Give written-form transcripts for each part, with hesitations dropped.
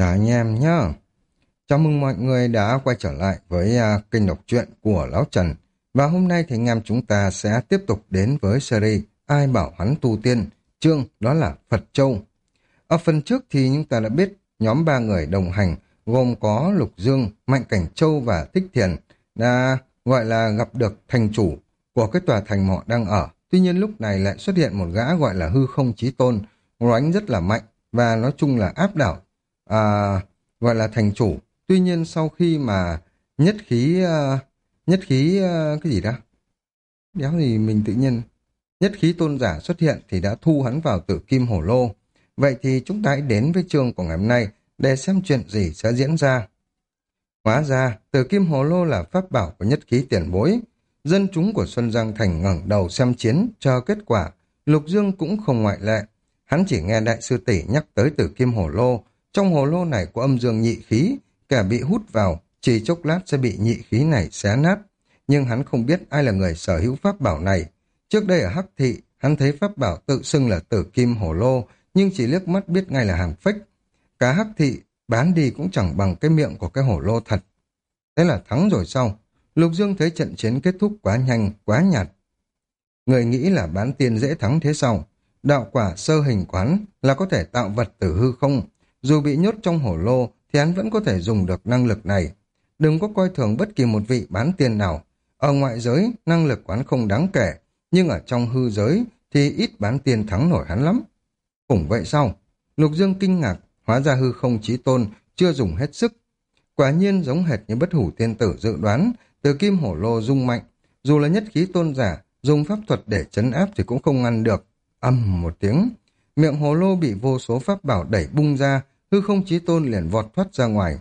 Chào anh em nhá. Chào mừng mọi người đã quay trở lại với kênh đọc truyện của Lão Trần. Và hôm nay thì anh em chúng ta sẽ tiếp tục đến với series Ai bảo hắn tu tiên, chương đó là Phật Châu. Ở phần trước thì chúng ta đã biết nhóm ba người đồng hành gồm có Lục Dương, Mạnh Cảnh Châu và Thích Thiền đã gọi là gặp được thành chủ của cái tòa thành mà họ đang ở. Tuy nhiên lúc này lại xuất hiện một gã gọi là Hư Không Chí Tôn, đánh rất là mạnh và nói chung là áp đảo gọi là thành chủ. Tuy nhiên sau khi mà nhất khí cái gì đó đéo thì mình tự nhiên nhất khí tôn giả xuất hiện thì đã thu hắn vào Tử Kim Hổ Lô. Vậy thì chúng ta hãy đến với chương của ngày hôm nay để xem chuyện gì sẽ diễn ra. Hóa ra Tử Kim Hổ Lô là pháp bảo của nhất khí tiền bối. Dân chúng của Xuân Giang Thành ngẩng đầu xem chiến, chờ kết quả. Lục Dương cũng không ngoại lệ. Hắn chỉ nghe đại sư tỷ nhắc tới Tử Kim Hổ Lô. Trong hồ lô này có âm dương nhị khí, kẻ bị hút vào, chỉ chốc lát sẽ bị nhị khí này xé nát. Nhưng hắn không biết ai là người sở hữu pháp bảo này. Trước đây ở Hắc Thị, hắn thấy pháp bảo tự xưng là Tử Kim Hổ Lô, nhưng chỉ liếc mắt biết ngay là hàng fake. Cả Hắc Thị bán đi cũng chẳng bằng cái miệng của cái hổ lô thật. Thế là thắng rồi sau. Lục Dương thấy trận chiến kết thúc quá nhanh, quá nhạt. Người nghĩ là bán tiên dễ thắng thế sao? Đạo quả sơ hình quán là có thể tạo vật từ hư không. Dù bị nhốt trong hổ lô thì hắn vẫn có thể dùng được năng lực này. Đừng có coi thường bất kỳ một vị bán tiên nào. Ở ngoại giới, năng lực quán không đáng kể, nhưng ở trong hư giới thì ít bán tiên thắng nổi hắn lắm. Cũng vậy sao? Lục Dương kinh ngạc, hóa ra Hư Không Chí Tôn chưa dùng hết sức. Quả nhiên giống hệt như Bất Hủ Tiên Tử dự đoán, Từ Kim Hổ Lô rung mạnh. Dù là nhất khí tôn giả, dùng pháp thuật để trấn áp thì cũng không ngăn được. Ầm một tiếng, miệng hồ lô bị vô số pháp bảo đẩy bung ra, Hư Không Chí Tôn liền vọt thoát ra ngoài.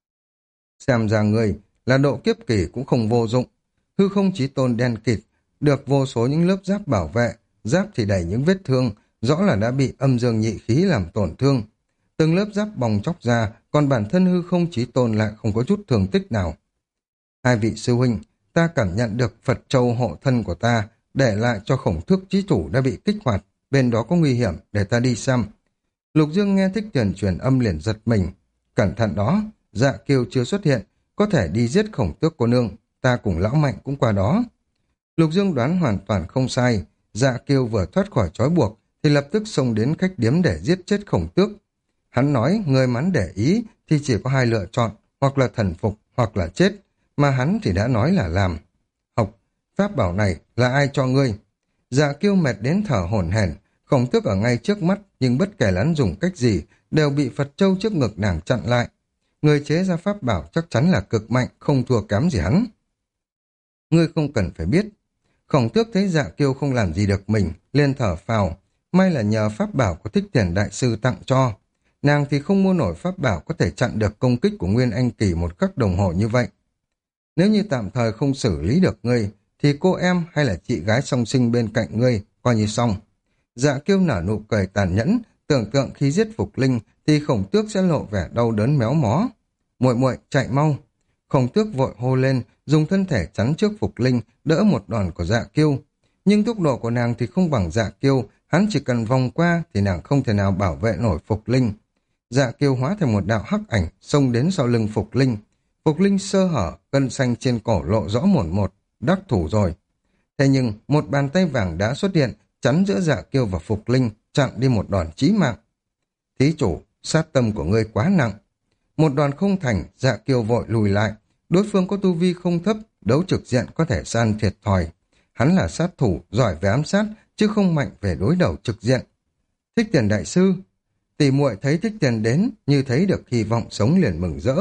Xem ra người là độ kiếp kỳ cũng không vô dụng. Hư Không Chí Tôn đen kịt, được vô số những lớp giáp bảo vệ, giáp thì đầy những vết thương, rõ là đã bị âm dương nhị khí làm tổn thương. Từng lớp giáp bong chóc ra, còn bản thân Hư Không Chí Tôn lại không có chút thương tích nào. Hai vị sư huynh, ta cảm nhận được Phật Châu hộ thân của ta, để lại cho Khổng Thước Chí Chủ đã bị kích hoạt, bên đó có nguy hiểm, để ta đi xem. Lục Dương nghe Thích Thiền truyền âm liền giật mình. Cẩn thận đó, Dạ Kiêu chưa xuất hiện, có thể đi giết Khổng Tước cô nương, ta cùng lão Mạnh cũng qua đó. Lục Dương đoán hoàn toàn không sai, Dạ Kiêu vừa thoát khỏi trói buộc, thì lập tức xông đến khách điếm để giết chết Khổng Tước. Hắn nói người mắn để ý thì chỉ có hai lựa chọn, hoặc là thần phục, hoặc là chết, mà hắn thì đã nói là làm. Học, pháp bảo này là ai cho ngươi? Dạ Kiêu mệt đến thở hổn hển. Khổng Tước ở ngay trước mắt, nhưng bất kể là hắn dùng cách gì, đều bị Phật Châu trước ngực nàng chặn lại. Người chế ra pháp bảo chắc chắn là cực mạnh, không thua kém gì hắn. Ngươi không cần phải biết. Khổng Tước thấy Dạ Kiêu không làm gì được mình, liền thở phào. May là nhờ pháp bảo của Thích Thiền Đại Sư tặng cho. Nàng thì không mua nổi pháp bảo có thể chặn được công kích của Nguyên Anh Kỳ một khắc đồng hồ như vậy. Nếu như tạm thời không xử lý được ngươi, thì cô em hay là chị gái song sinh bên cạnh ngươi, coi như xong. Dạ Kiêu nở nụ cười tàn nhẫn, tưởng tượng khi giết Phục Linh thì Khổng Tước sẽ lộ vẻ đau đớn méo mó. Muội muội chạy mau. Khổng Tước vội hô lên, dùng thân thể chắn trước Phục Linh, đỡ một đòn của Dạ Kiêu. Nhưng tốc độ của nàng thì không bằng Dạ Kiêu, hắn chỉ cần vòng qua thì nàng không thể nào bảo vệ nổi Phục Linh. Dạ Kiêu hóa thành một đạo hắc ảnh, xông đến sau lưng Phục Linh. Phục Linh sơ hở, gân xanh trên cổ lộ rõ mồn một, đắc thủ rồi. Thế nhưng một bàn tay vàng đã xuất hiện, chắn giữa Dạ Kiêu và Phục Linh, chặn đi một đòn chí mạng. Thí chủ, sát tâm của ngươi quá nặng. Một đòn không thành, Dạ Kiêu vội lùi lại. Đối phương có tu vi không thấp, đấu trực diện có thể san thiệt thòi. Hắn là sát thủ, giỏi về ám sát, chứ không mạnh về đối đầu trực diện. Thích Tiền Đại Sư, tỷ muội thấy Thích Tiền đến, như thấy được hy vọng sống liền mừng rỡ.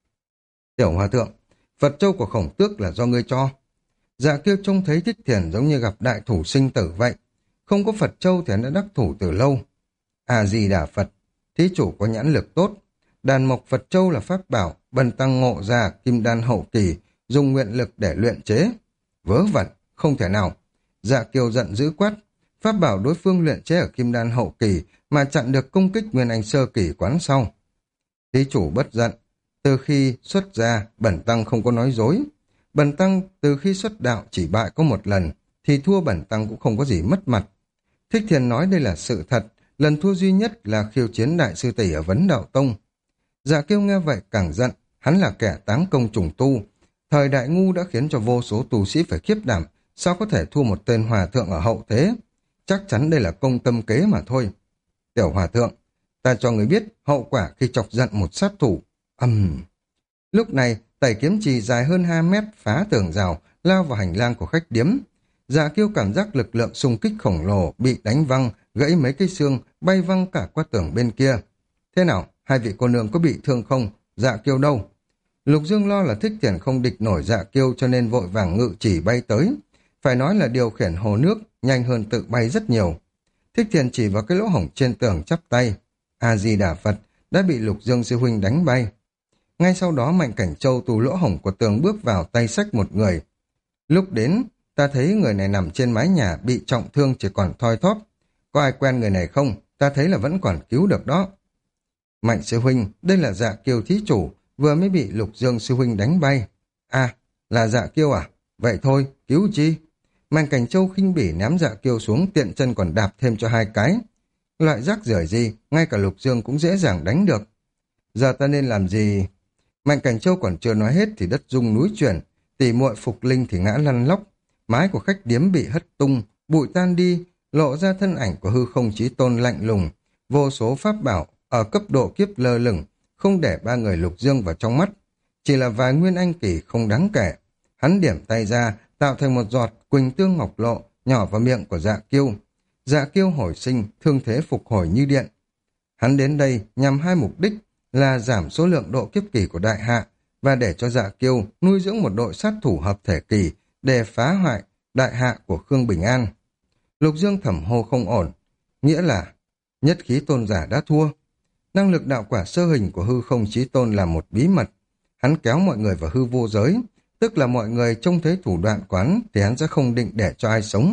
Tiểu Hòa Thượng, Phật Châu của Khổng Tước là do ngươi cho. Dạ Kiêu trông thấy Thích Thiền giống như gặp đại thủ sinh tử vậy. Không có Phật Châu thì hắn đã đắc thủ từ lâu. A-di-đà Phật, thí chủ có nhãn lực tốt. Đàn mộc Phật Châu là pháp bảo, bần tăng ngộ ra kim đan hậu kỳ, dùng nguyện lực để luyện chế. Vớ vẩn, không thể nào. Dạ Kiêu giận dữ quát. Pháp bảo đối phương luyện chế ở kim đan hậu kỳ mà chặn được công kích Nguyên Anh sơ kỳ quán sau. Thí chủ bất giận. Từ khi xuất gia, bần tăng không có nói dối. Bần tăng từ khi xuất đạo chỉ bại có một lần, thì thua bần tăng cũng không có gì mất mặt. Thích Thiền nói đây là sự thật, lần thua duy nhất là khiêu chiến đại sư tỷ ở Vấn Đạo Tông. Dạ Kiêu nghe vậy càng giận, hắn là kẻ táng công trùng tu. Thời đại ngu đã khiến cho vô số tu sĩ phải khiếp đảm, sao có thể thua một tên hòa thượng ở hậu thế? Chắc chắn đây là công tâm kế mà thôi. Tiểu hòa thượng, ta cho người biết hậu quả khi chọc giận một sát thủ. Lúc này, tẩy kiếm chì dài hơn 2 mét phá tường rào, lao vào hành lang của khách điếm. Dạ Kiêu cảm giác lực lượng xung kích khổng lồ bị đánh văng, gãy mấy cây xương, bay văng cả qua tường bên kia. Thế nào, hai vị cô nương có bị thương không? Dạ Kiêu đâu? Lục Dương lo là Thích Thiền không địch nổi Dạ Kiêu cho nên vội vàng ngự chỉ bay tới. Phải nói là điều khiển hồ nước nhanh hơn tự bay rất nhiều. Thích Thiền chỉ vào cái lỗ hổng trên tường chắp tay. A-di-đà Phật đã bị Lục Dương sư huynh đánh bay. Ngay sau đó Mạnh Cảnh Châu từ lỗ hổng của tường bước vào, tay xách một người. Lúc đến, ta thấy người này nằm trên mái nhà bị trọng thương chỉ còn thoi thóp. Có ai quen người này không? Ta thấy là vẫn còn cứu được đó. Mạnh sư huynh, đây là Dạ Kiêu thí chủ, vừa mới bị Lục Dương sư huynh đánh bay. À, là Dạ Kiêu à? Vậy thôi, cứu chi? Mạnh Cảnh Châu khinh bỉ ném Dạ Kiêu xuống, tiện chân còn đạp thêm cho 2 cái. Loại rác rưởi gì, ngay cả Lục Dương cũng dễ dàng đánh được. Giờ ta nên làm gì? Mạnh Cảnh Châu còn chưa nói hết thì đất rung núi chuyển, tỷ muội Phục Linh thì ngã lăn lóc, mái của khách điếm bị hất tung, bụi tan đi, lộ ra thân ảnh của hư không chí tôn lạnh lùng, vô số pháp bảo ở cấp độ kiếp lơ lửng, không để 3 người Lục Dương vào trong mắt. Chỉ là vài nguyên anh kỳ không đáng kể. Hắn điểm tay ra, tạo thành một giọt quỳnh tương ngọc lộ, nhỏ vào miệng của Dạ Kiêu. Dạ Kiêu hồi sinh, thương thế phục hồi như điện. Hắn đến đây nhằm 2 mục đích là giảm số lượng độ kiếp kỳ của đại hạ và để cho Dạ Kiêu nuôi dưỡng một đội sát thủ hợp thể kỳ để phá hoại đại hạ của Khương Bình An. Lục Dương thầm hô không ổn, nghĩa là nhất khí tôn giả đã thua. Năng lực đạo quả sơ hình của hư không chí tôn là một bí mật. Hắn kéo mọi người vào hư vô giới, tức là mọi người trông thấy thủ đoạn quán thì hắn sẽ không định để cho ai sống.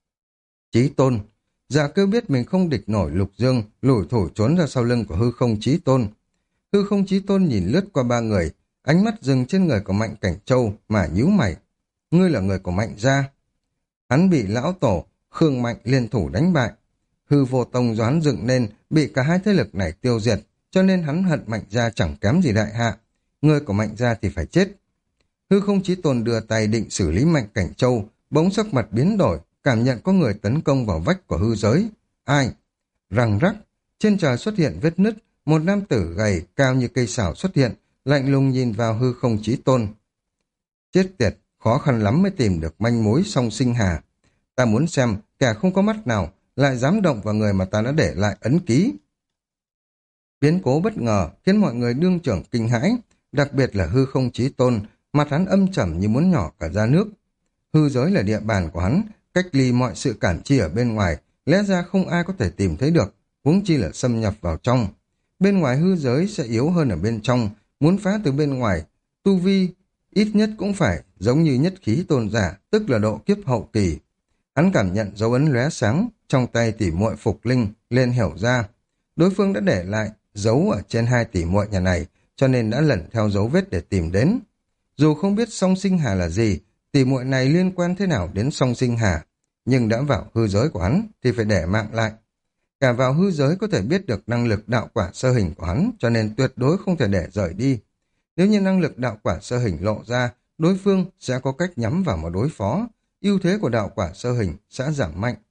Chí tôn, Dạ Kiêu biết mình không địch nổi Lục Dương, lủi thủi trốn ra sau lưng của hư không chí tôn. Hư không chí tôn nhìn lướt qua 3 người, ánh mắt dừng trên người của Mạnh Cảnh Châu mà nhíu mày. Ngươi là người của Mạnh gia. Hắn bị lão tổ Khương Mạnh liên thủ đánh bại. Hư vô tông do hắn dựng nên bị cả hai thế lực này tiêu diệt, cho nên hắn hận Mạnh gia chẳng kém gì đại hạ. Người của Mạnh gia thì phải chết. Hư không chí tôn đưa tay định xử lý Mạnh Cảnh Châu, bỗng sắc mặt biến đổi, cảm nhận có người tấn công vào vách của hư giới. Ai? Răng rắc, trên trời xuất hiện vết nứt, một nam tử gầy cao như cây sào xuất hiện, lạnh lùng nhìn vào hư không chí tôn. Chết tiệt, khó khăn lắm mới tìm được manh mối Song Sinh Hà. Ta muốn xem kẻ không có mắt nào lại dám động vào người mà ta đã để lại ấn ký. Biến cố bất ngờ khiến mọi người đương trưởng kinh hãi, đặc biệt là hư không chí tôn, mặt hắn âm trầm như muốn nhỏ cả ra nước. Hư giới là địa bàn của hắn, cách ly mọi sự cản chi ở bên ngoài, lẽ ra không ai có thể tìm thấy được, huống chi là xâm nhập vào trong. Bên ngoài hư giới sẽ yếu hơn ở bên trong, muốn phá từ bên ngoài, tu vi ít nhất cũng phải giống như nhất khí tôn giả, tức là độ kiếp hậu kỳ. Hắn cảm nhận dấu ấn lóe sáng trong tay tỷ muội Phục Linh, liền hiểu ra đối phương đã để lại dấu ở trên 2 tỷ muội nhà này, cho nên đã lẩn theo dấu vết để tìm đến. Dù không biết Song Sinh Hà là gì, tỷ muội này liên quan thế nào đến Song Sinh Hà, nhưng đã vào hư giới của hắn thì phải để mạng lại. Cả vào hư giới có thể biết được năng lực đạo quả sơ hình của hắn, cho nên tuyệt đối không thể để rời đi. Nếu như năng lực đạo quả sơ hình lộ ra, đối phương sẽ có cách nhắm vào mà đối phó, ưu thế của đạo quả sơ hình sẽ giảm mạnh.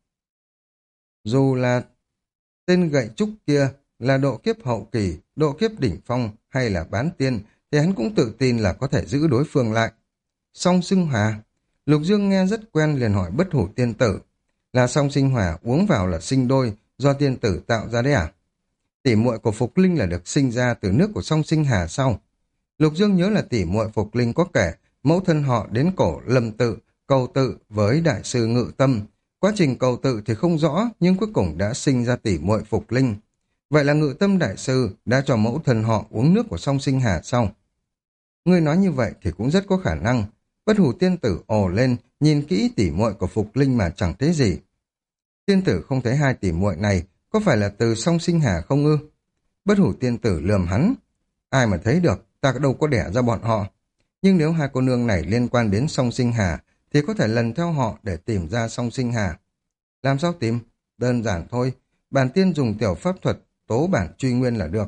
Dù là tên gậy trúc kia là độ kiếp hậu kỳ, độ kiếp đỉnh phong hay là bán tiên, thì hắn cũng tự tin là có thể giữ đối phương lại. Song Sinh Hòa, Lục Dương nghe rất quen liền hỏi Bất Hủ Tiên Tử, là Song Sinh Hòa uống vào là sinh đôi, do tiên tử tạo ra đấy à? Tỷ muội của Phục Linh là được sinh ra từ nước của Song Sinh Hà sau. Lục Dương nhớ là tỷ muội Phục Linh có kể mẫu thân họ đến cổ Lâm Tự, cầu tự với đại sư Ngự Tâm. Quá trình cầu tự thì không rõ, nhưng cuối cùng đã sinh ra tỷ muội Phục Linh. Vậy là Ngự Tâm đại sư đã cho mẫu thân họ uống nước của Song Sinh Hà sau. Ngươi nói như vậy thì cũng rất có khả năng. Bất Hủ Tiên Tử ồ lên, nhìn kỹ tỷ muội của Phục Linh mà chẳng thấy gì. Tiên tử không thấy 2 tỷ muội này, có phải là từ Song Sinh Hà không ư? Bất Hủ Tiên Tử lườm hắn. Ai mà thấy được, ta đâu có đẻ ra bọn họ. Nhưng nếu 2 cô nương này liên quan đến Song Sinh Hà, thì có thể lần theo họ để tìm ra Song Sinh Hà. Làm sao tìm? Đơn giản thôi, bản tiên dùng tiểu pháp thuật tố bản truy nguyên là được.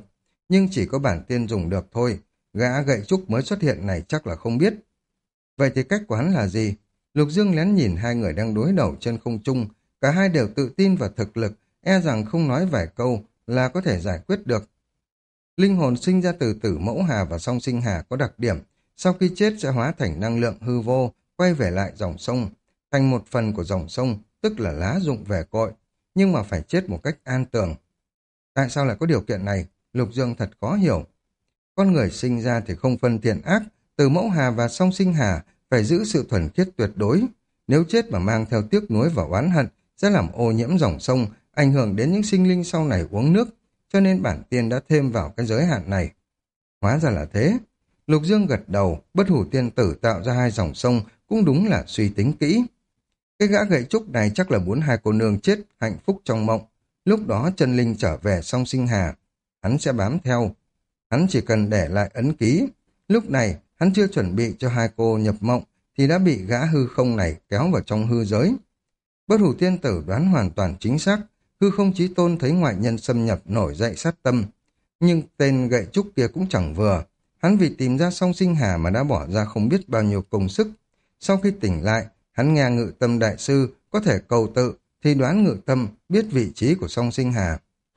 nhưng chỉ có bản tiên dùng được thôi. Gã gậy trúc mới xuất hiện này chắc là không biết. Vậy thì cách của hắn là gì? Lục Dương lén nhìn hai người đang đối đầu trên không trung, cả hai đều tự tin vào thực lực, e rằng không nói vài câu là có thể giải quyết được. Linh hồn sinh ra từ Tử Mẫu Hà và Song Sinh Hà có đặc điểm, sau khi chết sẽ hóa thành năng lượng hư vô, quay về lại dòng sông, thành một phần của dòng sông, tức là lá rụng về cội, nhưng mà phải chết một cách an tường. Tại sao lại có điều kiện này? Lục Dương thật khó hiểu. Con người sinh ra thì không phân thiện ác, Tử Mẫu Hà và Song Sinh Hà phải giữ sự thuần khiết tuyệt đối. Nếu chết mà mang theo tiếc nuối và oán hận, sẽ làm ô nhiễm dòng sông, ảnh hưởng đến những sinh linh sau này uống nước, cho nên bản tiên đã thêm vào cái giới hạn này. Hóa ra là thế. Lục Dương gật đầu, Bất Hủ Tiên Tử tạo ra hai dòng sông cũng đúng là suy tính kỹ. Cái gã gậy trúc này chắc là muốn hai cô nương chết hạnh phúc trong mộng. Lúc đó chân linh trở về Song Sinh Hà, hắn sẽ bám theo. Hắn chỉ cần để lại ấn ký. Lúc này, hắn chưa chuẩn bị cho hai cô nhập mộng, thì đã bị gã hư không này kéo vào trong hư giới. Bất Hủ Tiên Tử đoán hoàn toàn chính xác. Hư không chí tôn thấy ngoại nhân xâm nhập nổi dậy sát tâm. Nhưng tên gậy trúc kia cũng chẳng vừa. Hắn vì tìm ra Song Sinh Hà mà đã bỏ ra không biết bao nhiêu công sức. Sau khi tỉnh lại, hắn nghe Ngự Tâm Đại Sư có thể cầu tự, thì đoán Ngự Tâm biết vị trí của Song Sinh Hà.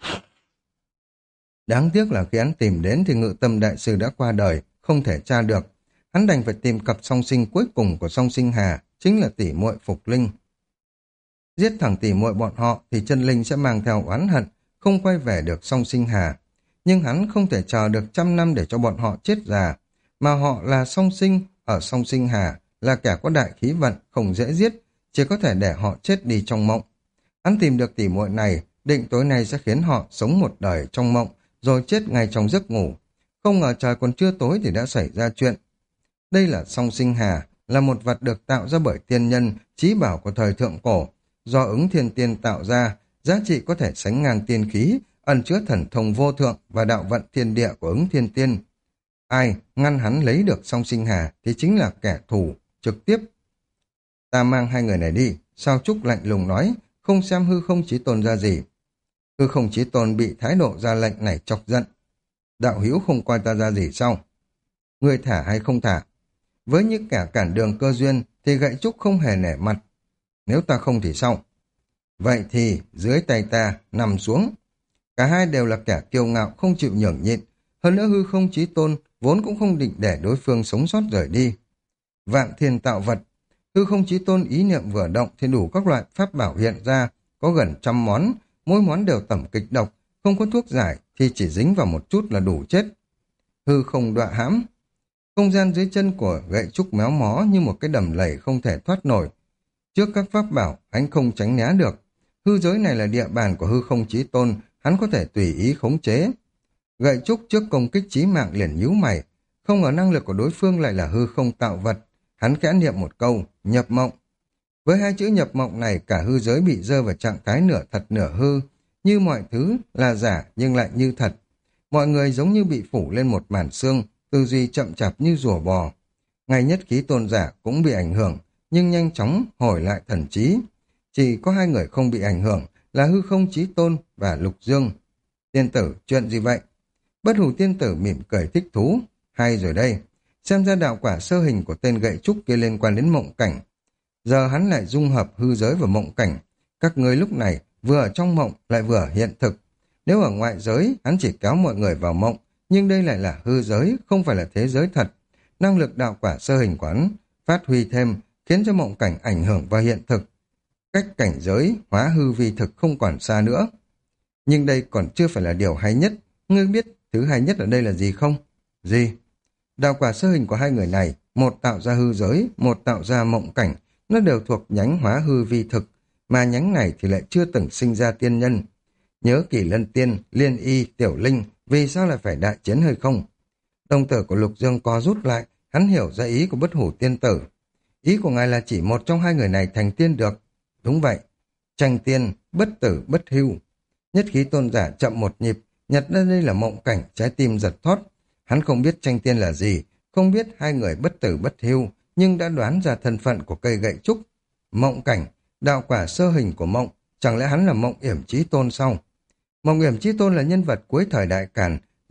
Đáng tiếc là khi hắn tìm đến thì Ngự Tâm Đại Sư đã qua đời, không thể tra được. Hắn đành phải tìm cặp song sinh cuối cùng của Song Sinh Hà, chính là tỷ muội Phục Linh. Giết thẳng tỷ muội bọn họ thì chân linh sẽ mang theo oán hận, không quay về được Song Sinh Hà. Nhưng hắn không thể chờ được 100 năm để cho bọn họ chết già, mà họ là song sinh ở Song Sinh Hà, là kẻ có đại khí vận, không dễ giết, chỉ có thể để họ chết đi trong mộng. Hắn tìm được tỷ muội này, định tối nay sẽ khiến họ sống một đời trong mộng, rồi chết ngay trong giấc ngủ. Không ngờ trời còn chưa tối thì đã xảy ra chuyện. Đây là Song Sinh Hà, là một vật được tạo ra bởi tiên nhân, chí bảo của thời thượng cổ, do Ứng Thiên Tiên tạo ra, giá trị có thể sánh ngang tiên khí, ẩn chứa thần thông vô thượng và đạo vận thiên địa của Ứng Thiên Tiên. Ai ngăn hắn lấy được Song Sinh Hà thì chính là kẻ thù trực tiếp. Ta mang hai người này đi, Sao Trúc lạnh lùng nói, không xem hư không chí tôn ra gì. Hư không chí tôn bị thái độ ra lệnh này chọc giận. Đạo hữu không coi ta ra gì sao? Người thả hay không thả? Với những kẻ cản đường cơ duyên thì gậy trúc không hề nể mặt. Nếu ta không thì sao? Vậy thì dưới tay ta nằm xuống. Cả hai đều là kẻ kiêu ngạo không chịu nhường nhịn. Hơn nữa hư không chí tôn vốn cũng không định để đối phương sống sót rời đi. Vạn thiên tạo vật. Hư không chí tôn ý niệm vừa động thì đủ các loại pháp bảo hiện ra, có gần 100 món, mỗi món đều tẩm kịch độc, không có thuốc giải thì chỉ dính vào một chút là đủ chết. Hư không đọa hãm. Không gian dưới chân của gậy trúc méo mó như một cái đầm lầy không thể thoát nổi. Trước các pháp bảo, anh không tránh né được. Hư giới này là địa bàn của hư không chí tôn, hắn có thể tùy ý khống chế. Gậy trúc trước công kích chí mạng liền nhíu mày, không ngờ năng lực của đối phương lại là hư không tạo vật. Hắn khẽ niệm một câu, nhập mộng. Với hai chữ nhập mộng này, cả hư giới bị rơi vào trạng thái nửa thật nửa hư, như mọi thứ là giả nhưng lại như thật. Mọi người giống như bị phủ lên một màn xương, tư duy chậm chạp như rùa bò. Ngay nhất khí tôn giả cũng bị ảnh hưởng, nhưng nhanh chóng hồi lại thần trí. Chỉ có hai người không bị ảnh hưởng là hư không chí tôn và Lục Dương. Tiên tử, chuyện gì vậy? Bất Hủ Tiên Tử mỉm cười thích thú. Hay rồi đây, xem ra đạo quả sơ hình của tên gậy trúc kia liên quan đến mộng cảnh. Giờ hắn lại dung hợp hư giới và mộng cảnh. Các người lúc này vừa ở trong mộng lại vừa ở hiện thực. Nếu ở ngoại giới, hắn chỉ kéo mọi người vào mộng, nhưng đây lại là hư giới, không phải là thế giới thật. Năng lực đạo quả sơ hình của hắn phát huy thêm, khiến cho mộng cảnh ảnh hưởng vào hiện thực. Cách cảnh giới, hóa hư vi thực không còn xa nữa. Nhưng đây còn chưa phải là điều hay nhất. Ngươi biết thứ hay nhất ở đây là gì không? Gì? Đạo quả sơ hình của hai người này, một tạo ra hư giới, một tạo ra mộng cảnh, nó đều thuộc nhánh hóa hư vi thực, mà nhánh này thì lại chưa từng sinh ra tiên nhân. Nhớ Kỳ Lân Tiên, Liên Y, Tiểu Linh, vì sao lại phải đại chiến hay không? Đồng tử của Lục Dương co rút lại, hắn hiểu ra ý của Bất Hủ Tiên Tử. Ý của ngài là chỉ một trong hai người này thành tiên được. Đúng vậy, tranh tiên, bất tử, bất hưu. Nhất khí tôn giả chậm một nhịp, nhặt ra đây là mộng cảnh, trái tim giật thót. Hắn không biết tranh tiên là gì, không biết hai người bất tử bất hưu, nhưng đã đoán ra thân phận của cây gậy trúc. Mộng cảnh, đạo quả sơ hình của mộng, chẳng lẽ hắn là Mộng Yểm Chí Tôn sao? Mộng Yểm Chí Tôn là nhân vật cuối thời Đại Càn,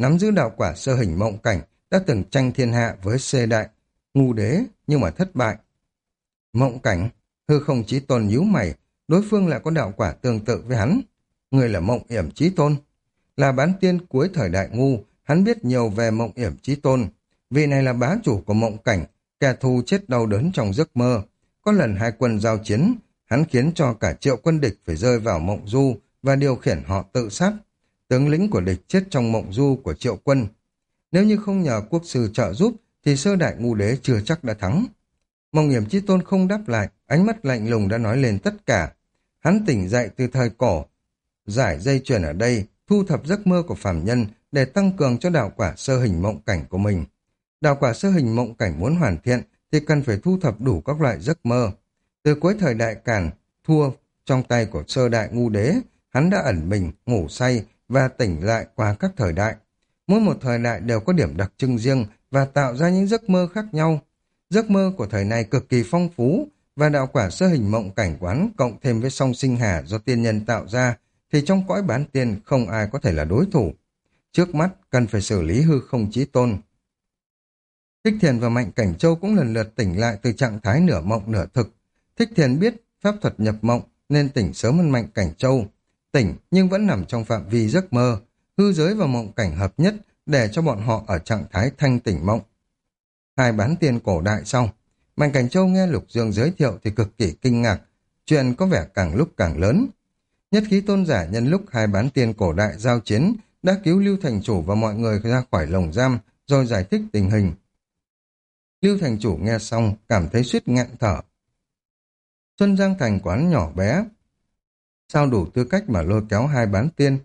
nắm giữ đạo quả sơ hình mộng cảnh, đã từng tranh thiên hạ với xê đại ngu đế nhưng mà thất bại. Mộng cảnh, hư không chí tôn nhíu mày, đối phương lại có đạo quả tương tự với hắn. Người là Mộng Yểm Chí Tôn, là bán tiên cuối thời đại ngu, hắn biết nhiều về Mộng Yểm Chí Tôn. Vị này là bá chủ của mộng cảnh, kẻ thù chết đau đớn trong giấc mơ. Có lần hai quân giao chiến, hắn khiến cho cả triệu quân địch phải rơi vào mộng du và điều khiển họ tự sát. Tướng lĩnh của địch chết trong mộng du của triệu quân. Nếu như không nhờ quốc sư trợ giúp, thì sơ đại ngu đế chưa chắc đã thắng. Mộng Yểm Chí Tôn không đáp lại, ánh mắt lạnh lùng đã nói lên tất cả. Hắn tỉnh dậy từ thời cổ, giải dây chuyền ở đây, thu thập giấc mơ của phàm nhân để tăng cường cho đạo quả sơ hình mộng cảnh của mình. Đạo quả sơ hình mộng cảnh muốn hoàn thiện thì cần phải thu thập đủ các loại giấc mơ. Từ cuối thời đại Càn, thua trong tay của sơ đại ngu đế, hắn đã ẩn mình, ngủ say và tỉnh lại qua các thời đại. Mỗi một thời đại đều có điểm đặc trưng riêng và tạo ra những giấc mơ khác nhau. Giấc mơ của thời này cực kỳ phong phú và đạo quả sơ hình mộng cảnh quán cộng thêm với song sinh hà do tiên nhân tạo ra thì trong cõi bán tiên không ai có thể là đối thủ. Trước mắt cần phải xử lý hư không chí tôn. Thích Thiền và Mạnh Cảnh Châu cũng lần lượt tỉnh lại từ trạng thái nửa mộng nửa thực. Thích Thiền biết pháp thuật nhập mộng nên tỉnh sớm hơn Mạnh Cảnh Châu. Tỉnh nhưng vẫn nằm trong phạm vi giấc mơ, hư giới và mộng cảnh hợp nhất để cho bọn họ ở trạng thái thanh tỉnh mộng. Hai bán tiên cổ đại xong, Mạnh Cảnh Châu nghe Lục Dương giới thiệu thì cực kỳ kinh ngạc, chuyện có vẻ càng lúc càng lớn. Nhất khí tôn giả nhân lúc hai bán tiên cổ đại giao chiến đã cứu Lưu Thành Chủ và mọi người ra khỏi lồng giam rồi giải thích tình hình. Lưu Thành Chủ nghe xong cảm thấy suýt nghẹn thở. Xuân Giang Thành quán nhỏ bé, sao đủ tư cách mà lôi kéo hai bán tiên?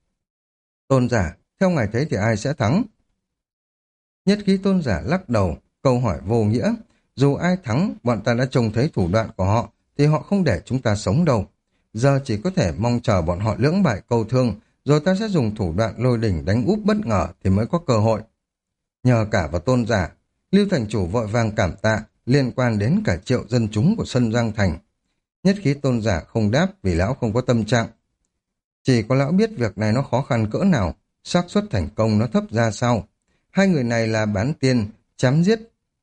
Tôn giả, theo ngài thấy thì ai sẽ thắng? Nhất khí tôn giả lắc đầu, câu hỏi vô nghĩa. Dù ai thắng, bọn ta đã trông thấy thủ đoạn của họ, thì họ không để chúng ta sống đâu. Giờ chỉ có thể mong chờ bọn họ lưỡng bại câu thương, rồi ta sẽ dùng thủ đoạn lôi đỉnh đánh úp bất ngờ thì mới có cơ hội. Nhờ cả vào tôn giả, Lưu Thành Chủ vội vàng cảm tạ, liên quan đến cả triệu dân chúng của Xuân Giang Thành. Nhất khí tôn giả không đáp vì lão không có tâm trạng. Chỉ có lão biết việc này nó khó khăn cỡ nào, xác suất thành công nó thấp ra sao. Hai người này là bán tiên, chém giết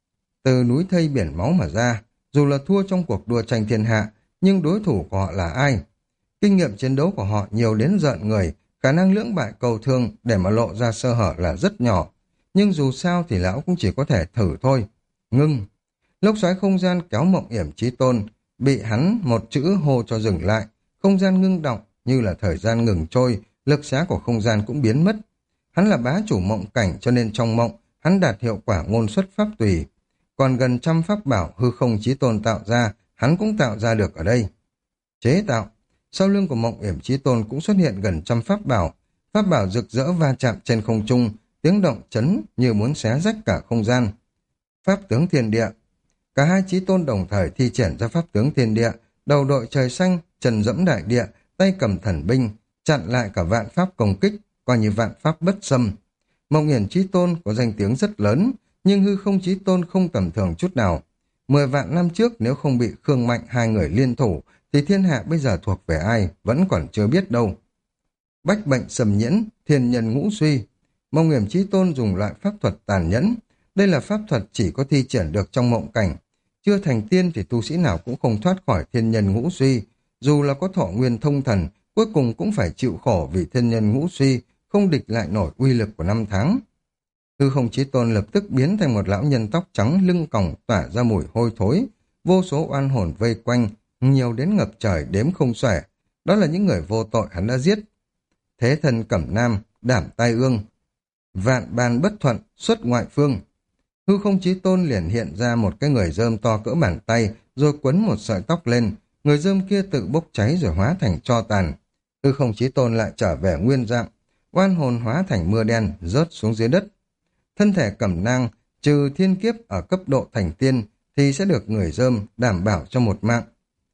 từ núi thây biển máu mà ra, dù là thua trong cuộc đua tranh thiên hạ, nhưng đối thủ của họ là ai? Kinh nghiệm chiến đấu của họ nhiều đến rợn người, khả năng lưỡng bại cầu thương để mà lộ ra sơ hở là rất nhỏ. Nhưng dù sao thì lão cũng chỉ có thể thử thôi. Ngưng. Lốc xoáy không gian kéo Mộng Yểm Chí Tôn, bị hắn một chữ hô cho dừng lại. Không gian ngưng động như là thời gian ngừng trôi, lực xá của không gian cũng biến mất. Hắn là bá chủ mộng cảnh cho nên trong mộng, hắn đạt hiệu quả ngôn xuất pháp tùy. Còn gần trăm pháp bảo hư không Chí Tôn tạo ra, hắn cũng tạo ra được ở đây. Chế tạo. Sau lưng của Mộng Yểm Chí Tôn cũng xuất hiện gần trăm pháp bảo rực rỡ va chạm trên không trung, tiếng động chấn như muốn xé rách cả không gian. Pháp tướng thiên địa. Cả hai Chí Tôn đồng thời thi triển ra pháp tướng thiên địa, đầu đội trời xanh, chân dẫm đại địa, tay cầm thần binh, chặn lại cả vạn pháp công kích, coi như vạn pháp bất xâm. Mộng Yểm Chí Tôn có danh tiếng rất lớn, nhưng hư không Chí Tôn không tầm thường chút nào. 10 vạn năm trước nếu không bị Khương Mạnh hai người liên thủ, thì thiên hạ bây giờ thuộc về ai, vẫn còn chưa biết đâu. Bách bệnh xâm nhiễm, thiên nhân ngũ suy. Mộng Yểm Chí Tôn dùng loại pháp thuật tàn nhẫn. Đây là pháp thuật chỉ có thi triển được trong mộng cảnh. Chưa thành tiên thì tu sĩ nào cũng không thoát khỏi thiên nhân ngũ suy. Dù là có thọ nguyên thông thần, cuối cùng cũng phải chịu khổ vì thiên nhân ngũ suy, không địch lại nổi uy lực của 5 tháng. Hư không Chí Tôn lập tức biến thành một lão nhân tóc trắng lưng còng tỏa ra mùi hôi thối. Vô số oan hồn vây quanh, nhiều đến ngập trời đếm không xuể. Đó là những người vô tội hắn đã giết. Thế thần Cẩm Nam, đảm tai ương. Vạn bàn bất thuận, xuất ngoại phương. Hư không Chí Tôn liền hiện ra một cái người rơm to cỡ bàn tay, rồi quấn một sợi tóc lên. Người rơm kia tự bốc cháy rồi hóa thành tro tàn. Hư không Chí Tôn lại trở về nguyên dạng. Oan hồn hóa thành mưa đen, rớt xuống dưới đất. Thân thể Cẩm Nang, trừ thiên kiếp ở cấp độ thành tiên, thì sẽ được người rơm đảm bảo cho một mạng.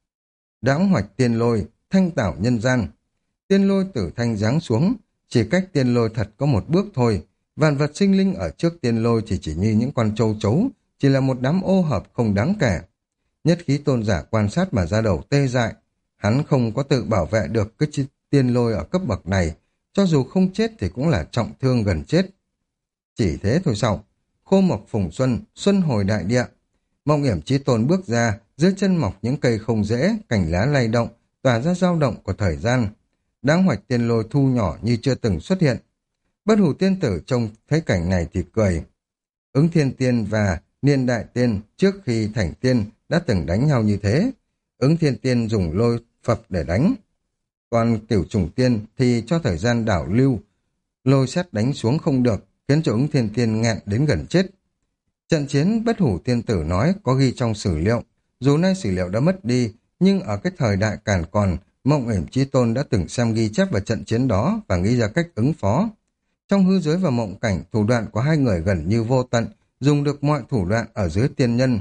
Đãng hoạch tiên lôi, thanh tảo nhân gian. Tiên lôi tử thanh giáng xuống, chỉ cách tiên lôi thật có một bước thôi. Vạn vật sinh linh ở trước tiên lôi thì chỉ như những con châu chấu, chỉ là một đám ô hợp không đáng kể. Nhất khí tôn giả quan sát mà ra đầu tê dại. Hắn không có tự bảo vệ được cái tiên lôi ở cấp bậc này, cho dù không chết thì cũng là trọng thương gần chết. Chỉ thế thôi sao? Khô mộc phùng xuân, xuân hồi đại địa. Mộng Yểm Chí Tôn bước ra, dưới chân mọc những cây không rễ, cành lá lay động, tỏa ra dao động của thời gian. Đáng Hoạch Tiên Lôi thu nhỏ như chưa từng xuất hiện. Bất Hủ Tiên Tử trông thấy cảnh này thì cười. Ứng Thiên Tiên và Niên Đại Tiên trước khi thành tiên đã từng đánh nhau như thế. Ứng Thiên Tiên dùng lôi phập để đánh. Còn Tiểu Trùng Tiên thì cho thời gian đảo lưu, lôi sét đánh xuống không được, khiến cho Ứng Thiên Tiên nghẹn đến gần chết. Trận chiến Bất Hủ Tiên Tử nói có ghi trong sử liệu, dù nay sử liệu đã mất đi, nhưng ở cái thời đại càn còn, Mộng Yểm Chí Tôn đã từng xem ghi chép vào trận chiến đó và nghĩ ra cách ứng phó. Trong hư giới và mộng cảnh, thủ đoạn của hai người gần như vô tận, dùng được mọi thủ đoạn ở dưới tiên nhân.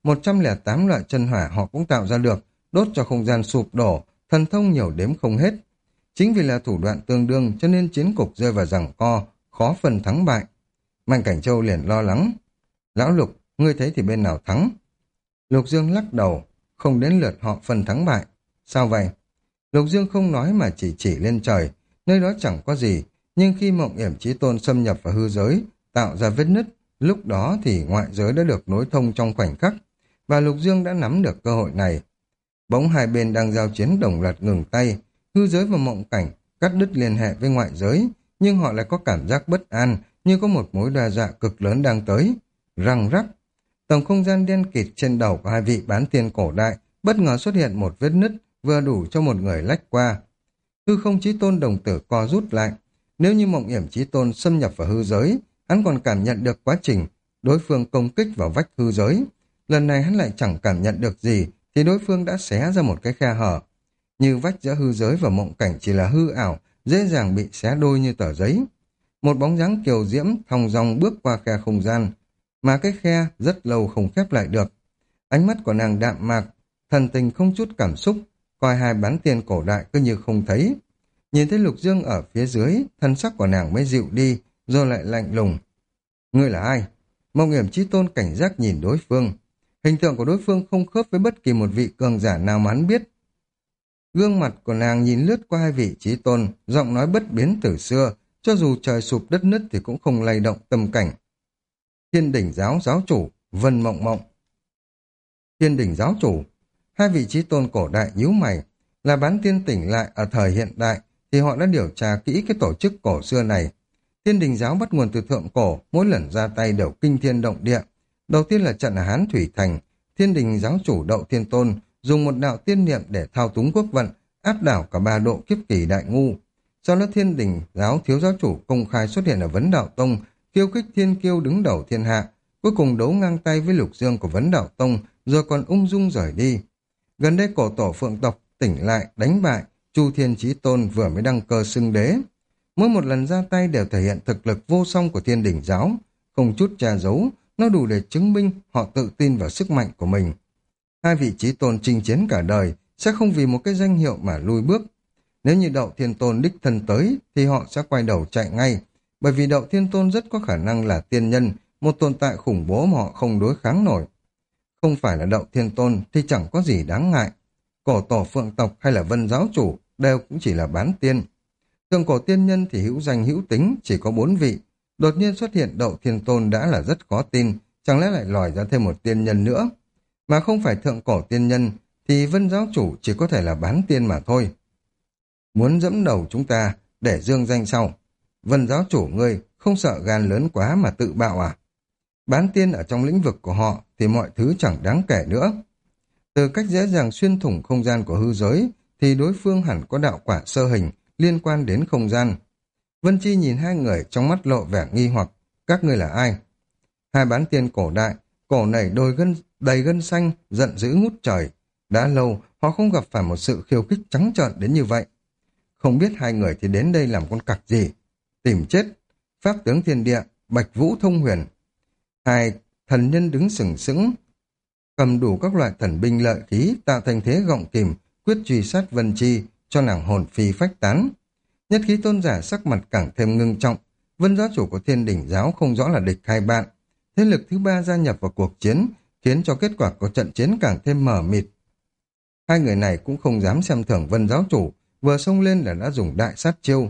108 loại chân hỏa họ cũng tạo ra được, đốt cho không gian sụp đổ, thần thông nhiều đếm không hết. Chính vì là thủ đoạn tương đương cho nên chiến cục rơi vào giằng co, khó phân thắng bại. Mạnh Cảnh Châu liền lo lắng. Lão Lục, ngươi thấy thì bên nào thắng? Lục Dương lắc đầu, không đến lượt họ phân thắng bại. Sao vậy? Lục Dương không nói mà chỉ lên trời, nơi đó chẳng có gì, nhưng khi Mộng Yểm Chí Tôn xâm nhập vào hư giới, tạo ra vết nứt, lúc đó thì ngoại giới đã được nối thông trong khoảnh khắc, và Lục Dương đã nắm được cơ hội này. Bỗng hai bên đang giao chiến đồng loạt ngừng tay, hư giới và mộng cảnh cắt đứt liên hệ với ngoại giới, nhưng họ lại có cảm giác bất an, như có một mối đe dọa cực lớn đang tới. Răng rắc, tổng không gian đen kịt trên đầu của hai vị bán tiên cổ đại bất ngờ xuất hiện một vết nứt vừa đủ cho một người lách qua. Hư Không Chí Tôn đồng tử co rút lại. Nếu như Mộng Yểm Chí Tôn xâm nhập vào hư giới, hắn còn cảm nhận được quá trình đối phương công kích vào vách hư giới. Lần này hắn lại chẳng cảm nhận được gì, thì đối phương đã xé ra một cái khe hở. Như vách giữa hư giới và mộng cảnh chỉ là hư ảo, dễ dàng bị xé đôi như tờ giấy. Một bóng dáng kiều diễm thong dong bước qua khe không gian, mà cái khe rất lâu không khép lại được. Ánh mắt của nàng đạm mạc, thần tình không chút cảm xúc, coi hai bán tiên cổ đại cứ như không thấy. Nhìn thấy Lục Dương ở phía dưới, thân sắc của nàng mới dịu đi, rồi lại lạnh lùng. Ngươi là ai? Mộng Yểm Chí Tôn cảnh giác nhìn đối phương. Hình tượng của đối phương không khớp với bất kỳ một vị cường giả nào mà hắn biết. Gương mặt của nàng nhìn lướt qua hai vị Chí Tôn, giọng nói bất biến từ xưa, cho dù trời sụp đất nứt thì cũng không lay động tâm cảnh. Thiên Đỉnh Giáo giáo chủ, Vân Mộng Mộng. Thiên Đỉnh Giáo chủ, hai vị Chí Tôn cổ đại nhíu mày, là bán tiên tỉnh lại ở thời hiện đại thì họ đã điều tra kỹ cái tổ chức cổ xưa này. Thiên Đình Giáo bắt nguồn từ thượng cổ, mỗi lần ra tay đều kinh thiên động địa. Đầu tiên là trận ở Hán Thủy Thành, Thiên Đình Giáo chủ Đậu Thiên Tôn dùng một đạo tiên niệm để thao túng quốc vận, áp đảo cả 3 độ kiếp kỳ đại ngu. Sau đó Thiên Đình Giáo thiếu giáo chủ công khai xuất hiện ở Vấn Đạo Tông, khiêu khích thiên kiêu đứng đầu thiên hạ, cuối cùng đấu ngang tay với Lục Dương của Vấn Đạo Tông, rồi còn ung dung rời đi. Gần đây cổ tổ Phượng tộc tỉnh lại đánh bại Chu Thiên Chí Tôn vừa mới đăng cơ xưng đế. Mỗi một lần ra tay đều thể hiện thực lực vô song của Thiên Đỉnh Giáo, không chút che giấu, nó đủ để chứng minh họ tự tin vào sức mạnh của mình. Hai vị Chí Tôn chinh chiến cả đời sẽ không vì một cái danh hiệu mà lui bước. Nếu như Đậu Thiên Tôn đích thân tới thì họ sẽ quay đầu chạy ngay, bởi vì Đậu Thiên Tôn rất có khả năng là tiên nhân, một tồn tại khủng bố mà họ không đối kháng nổi. Không phải là Đậu Thiên Tôn thì chẳng có gì đáng ngại. Cổ tổ Phượng tộc hay là Vân giáo chủ đều cũng chỉ là bán tiên. Thượng cổ tiên nhân thì hữu danh hữu tính, chỉ có 4 vị. Đột nhiên xuất hiện Đậu Thiên Tôn đã là rất khó tin, chẳng lẽ lại lòi ra thêm một tiên nhân nữa. Mà không phải thượng cổ tiên nhân thì Vân giáo chủ chỉ có thể là bán tiên mà thôi. Muốn dẫm đầu chúng ta để dương danh sau. Vân giáo chủ ngươi không sợ gan lớn quá mà tự bạo à? Bán tiên ở trong lĩnh vực của họ thì mọi thứ chẳng đáng kể nữa. Từ cách dễ dàng xuyên thủng không gian của hư giới thì đối phương hẳn có đạo quả sơ hình liên quan đến không gian. Vân Chi nhìn hai người trong mắt lộ vẻ nghi hoặc. Các ngươi là ai? Hai bán tiên cổ đại, cổ nảy đôi đầy gân xanh, giận dữ ngút trời. Đã lâu họ không gặp phải một sự khiêu khích trắng trợn đến như vậy. Không biết hai người thì đến đây làm con cặc gì? Tìm chết. Pháp tướng thiên địa, Bạch Vũ Thông Huyền. Hai thần nhân đứng sừng sững, cầm đủ các loại thần binh lợi khí tạo thành thế gọng kìm, quyết truy sát Vân Chi, cho nàng hồn phi phách tán. Nhất khí tôn giả sắc mặt càng thêm ngưng trọng. Vân giáo chủ của Thiên Đỉnh Giáo không rõ là địch hay bạn. Thế lực thứ ba gia nhập vào cuộc chiến, khiến cho kết quả của trận chiến càng thêm mờ mịt. Hai người này cũng không dám xem thường Vân giáo chủ, vừa xông lên là đã dùng đại sát chiêu.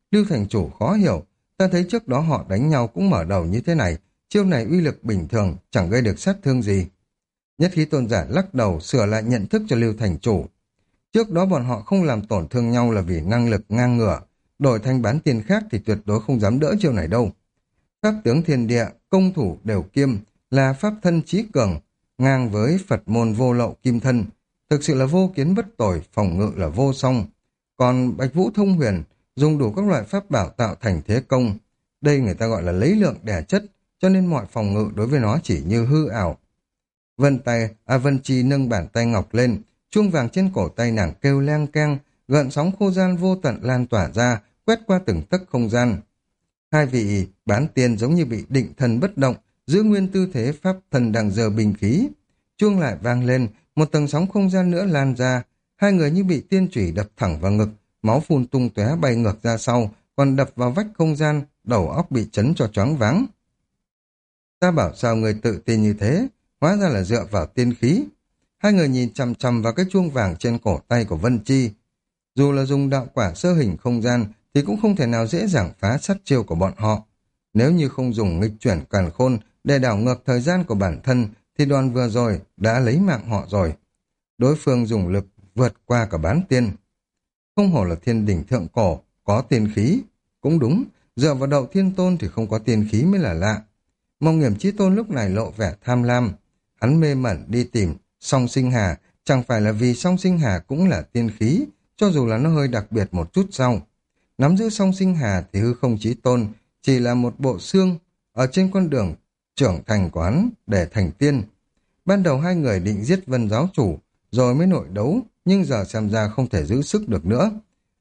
Lưu thành chủ khó hiểu, ta thấy trước đó họ đánh nhau cũng mở đầu như thế này, chiêu này uy lực bình thường, chẳng gây được sát thương gì. Nhất khí tôn giả lắc đầu sửa lại nhận thức cho Lưu thành chủ. Trước đó bọn họ không làm tổn thương nhau là vì năng lực ngang ngửa, đổi thành bán tiền khác thì tuyệt đối không dám đỡ chiêu này đâu. Pháp tướng thiên địa, công thủ đều kiêm, là pháp thân trí cường, ngang với Phật môn vô lậu kim thân. Thực sự là vô kiến bất tội, phòng ngự là vô song. Còn Bạch Vũ thông huyền, dùng đủ các loại pháp bảo tạo thành thế công. Đây người ta gọi là lấy lượng đè chất, cho nên mọi phòng ngự đối với nó chỉ như hư ảo. Vân Chi nâng bàn tay ngọc lên, chuông vàng trên cổ tay nàng kêu leng keng, gợn sóng khô gian vô tận lan tỏa ra, quét qua từng tấc không gian. Hai vị bán tiên giống như bị định thần bất động, giữ nguyên tư thế pháp thần đang giơ binh khí. Chuông lại vang lên, một tầng sóng không gian nữa lan ra, hai người như bị tiên chủy đập thẳng vào ngực, máu phun tung tóe bay ngược ra sau, còn đập vào vách không gian, đầu óc bị chấn cho choáng váng. Ta bảo sao người tự tin như thế, hóa ra là dựa vào tiên khí. Hai người nhìn chằm chằm vào cái chuông vàng trên cổ tay của Vân Chi. Dù là dùng đạo quả sơ hình không gian thì cũng không thể nào dễ dàng phá sát chiêu của bọn họ. Nếu như không dùng nghịch chuyển càn khôn để đảo ngược thời gian của bản thân thì đoàn vừa rồi đã lấy mạng họ rồi. Đối phương dùng lực vượt qua cả bán tiên. Không hổ là thiên đỉnh thượng cổ, có tiên khí. Cũng đúng, dựa vào đậu thiên tôn thì không có tiên khí mới là lạ. Mong Nghiễm Chí Tôn lúc này lộ vẻ tham lam. Hắn mê mẩn đi tìm Song Sinh Hà, chẳng phải là vì Song Sinh Hà cũng là tiên khí, cho dù là nó hơi đặc biệt một chút sau. Nắm giữ Song Sinh Hà thì hư không Chí Tôn chỉ là một bộ xương ở trên con đường trưởng thành của hắn để thành tiên. Ban đầu hai người định giết Vân giáo chủ, rồi mới nội đấu, nhưng giờ xem ra không thể giữ sức được nữa.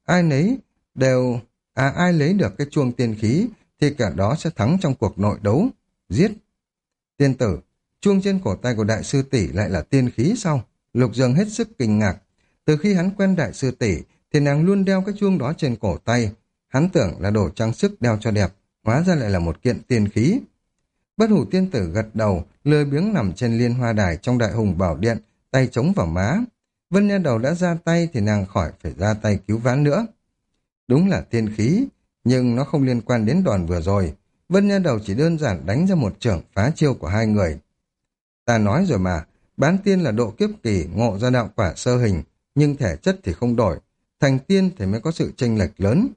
Ai lấy được cái chuông tiên khí thì cả đó sẽ thắng trong cuộc nội đấu. Giết! Tiên tử, chuông trên cổ tay của đại sư tỷ lại là tiên khí sao? Lục Dương hết sức kinh ngạc. Từ khi hắn quen đại sư tỷ thì nàng luôn đeo cái chuông đó trên cổ tay. Hắn tưởng là đồ trang sức đeo cho đẹp, hóa ra lại là một kiện tiên khí. Bất Hủ tiên tử gật đầu, lười biếng nằm trên liên hoa đài trong đại hùng bảo điện, tay chống vào má. Vân Nha Đầu đã ra tay thì nàng khỏi phải ra tay cứu vãn nữa. Đúng là tiên khí, nhưng nó không liên quan đến đòn vừa rồi. Vân Nha Đầu chỉ đơn giản đánh ra một chưởng phá chiêu của hai người. Ta nói rồi mà, bán tiên là độ kiếp kỳ ngộ ra đạo quả sơ hình, nhưng thể chất thì không đổi. Thành tiên thì mới có sự chênh lệch lớn.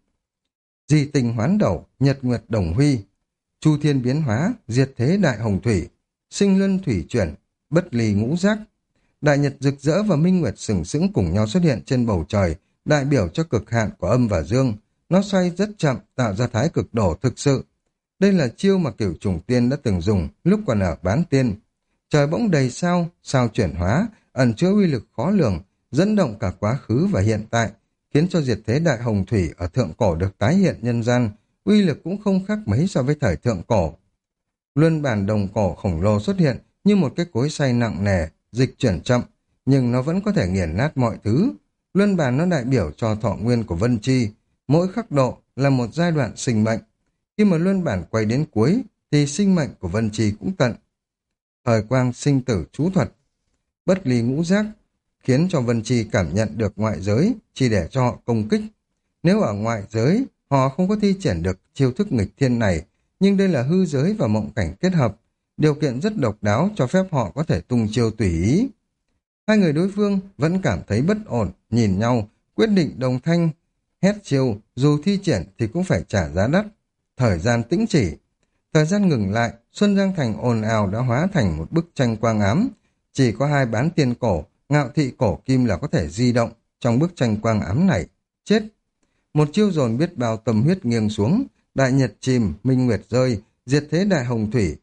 Di tình hoán đầu, nhật nguyệt đồng huy. Chu thiên biến hóa, diệt thế đại hồng thủy. Sinh luân thủy chuyển, bất ly ngũ giác. Đại nhật rực rỡ và minh nguyệt sừng sững cùng nhau xuất hiện trên bầu trời, đại biểu cho cực hạn của âm và dương. Nó xoay rất chậm, tạo ra thái cực đổ thực sự. Đây là chiêu mà Cửu Trùng Tiên đã từng dùng lúc còn ở bán tiên. Trời bỗng đầy sao, sao chuyển hóa, ẩn chứa uy lực khó lường, dẫn động cả quá khứ và hiện tại, khiến cho diệt thế đại hồng thủy ở thượng cổ được tái hiện nhân gian, uy lực cũng không khác mấy so với thời thượng cổ. Luân bản đồng cổ khổng lồ xuất hiện như một cái cối xay nặng nề, dịch chuyển chậm, nhưng nó vẫn có thể nghiền nát mọi thứ. Luân bản nó đại biểu cho thọ nguyên của Vân Chi, mỗi khắc độ là một giai đoạn sinh mệnh. Khi mà luân bản quay đến cuối thì sinh mệnh của Vân Chi cũng tận. Thời quang sinh tử chú thuật, bất ly ngũ giác, khiến cho Vân Chi cảm nhận được ngoại giới chỉ để cho họ công kích. Nếu ở ngoại giới, họ không có thi triển được chiêu thức nghịch thiên này, nhưng đây là hư giới và mộng cảnh kết hợp, điều kiện rất độc đáo cho phép họ có thể tung chiêu tùy ý. Hai người đối phương vẫn cảm thấy bất ổn, nhìn nhau, quyết định đồng thanh, hét chiêu, dù thi triển thì cũng phải trả giá đắt. Thời gian tĩnh chỉ. Thời gian ngừng lại, Xuân Giang Thành ồn ào đã hóa thành một bức tranh quang ám. Chỉ có hai bán tiên cổ, ngạo thị cổ kim là có thể di động trong bức tranh quang ám này. Chết! Một chiêu dồn biết bao tâm huyết nghiêng xuống, đại nhật chìm, minh nguyệt rơi, diệt thế đại hồng thủy.